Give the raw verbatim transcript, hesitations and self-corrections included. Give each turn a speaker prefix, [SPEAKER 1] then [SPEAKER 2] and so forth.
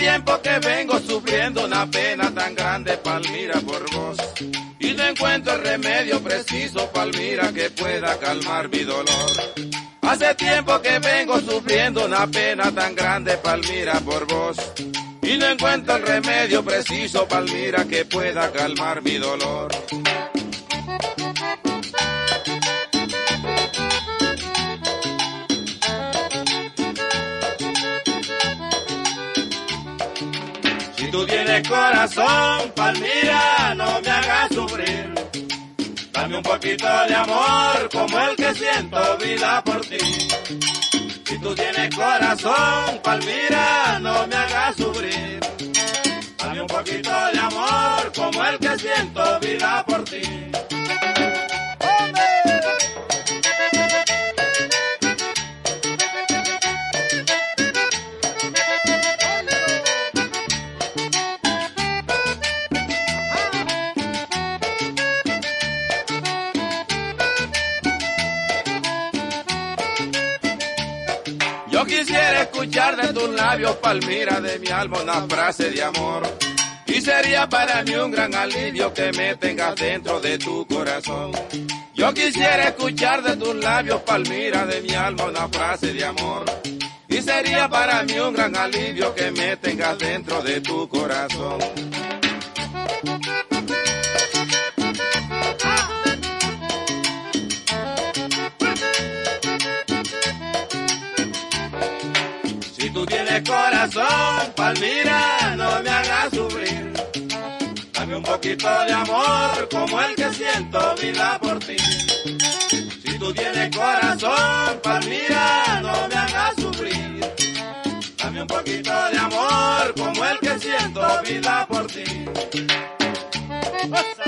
[SPEAKER 1] tiempo que vengo sufriendo una pena tan grande, Palmira, por vos. Y no encuentro el remedio preciso, Palmira, que pueda calmar mi dolor. Hace tiempo que vengo sufriendo una pena tan grande, Palmira, por vos. Y no encuentro el remedio preciso, Palmira, que pueda calmar mi dolor. Si tú tienes corazón, Palmira, no me hagas sufrir. Dame un poquito de amor como el que siento vida por ti. Si tú tienes corazón, Palmira, no me hagas sufrir. Dame un poquito de amor como el que siento vida por ti. Yo quisiera escuchar de tus labios, Palmira, de mi alma una frase de amor. Y sería para mí un gran alivio que me tengas dentro de tu corazón. Yo quisiera escuchar de tus labios, Palmira, de mi alma una frase de amor. Y sería para mí un gran alivio que me tengas dentro de tu corazón. Si tú tienes corazón, Palmira, no me hagas sufrir. Dame un poquito de amor como el que siento vida por ti. Si tú tienes corazón, Palmira, no me hagas sufrir. Dame un poquito de amor como el que siento vida por ti.